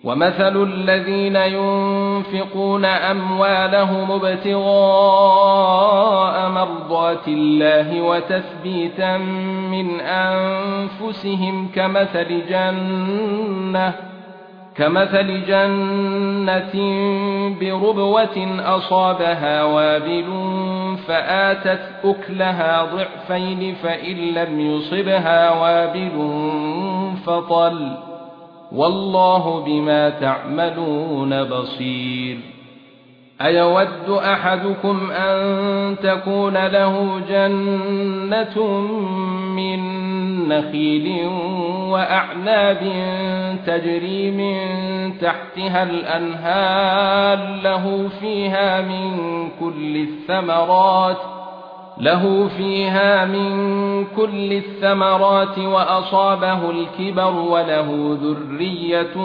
ومثل الذين ينفقون أموالهم ابتغاء مرضات الله وتثبيتا من أنفسهم كمثل جنة بربوة أصابها وابل فآتت أكلها ضعفين فإن لم يصبها وابل فطل والله بما تعملون بصير. أيود أحدكم أن تكون له جنة من نخيل وأعناب تجري من تحتها الأنهار له فيها من كل الثمرات وأصابه الكبر وله ذرية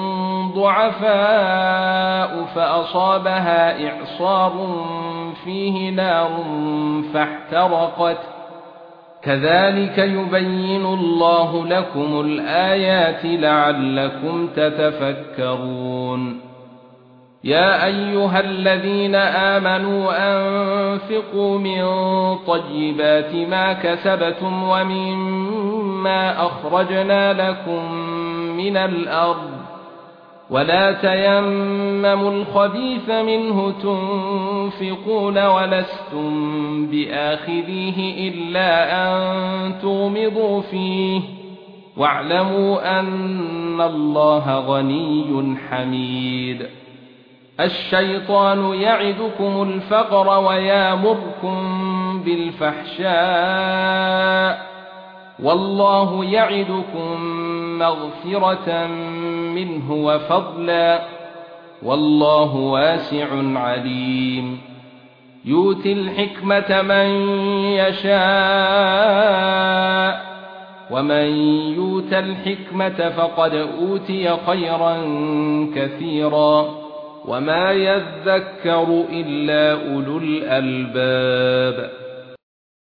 ضعفاء فأصابها إعصار فيه نار فاحترقت كذلك يبين الله لكم الآيات لعلكم تتفكرون. يا أيها الذين آمنوا أنفقوا من طيبات ما كسبتم ومما أخرجنا لكم من الأرض ولا تيمموا الخبيث منه تنفقون ولستم بآخذيه إلا أن تغمضوا فيه واعلموا أن الله غني حميد. الشيطان يعدكم الفقر ويامركم بالفحشاء والله يعدكم مغفرة منه وفضلا والله واسع عليم. يؤتي الحكمة من يشاء ومن يؤت الحكمة فقد أوتي خيرا كثيرا وما يذكر إلا أولو الألباب.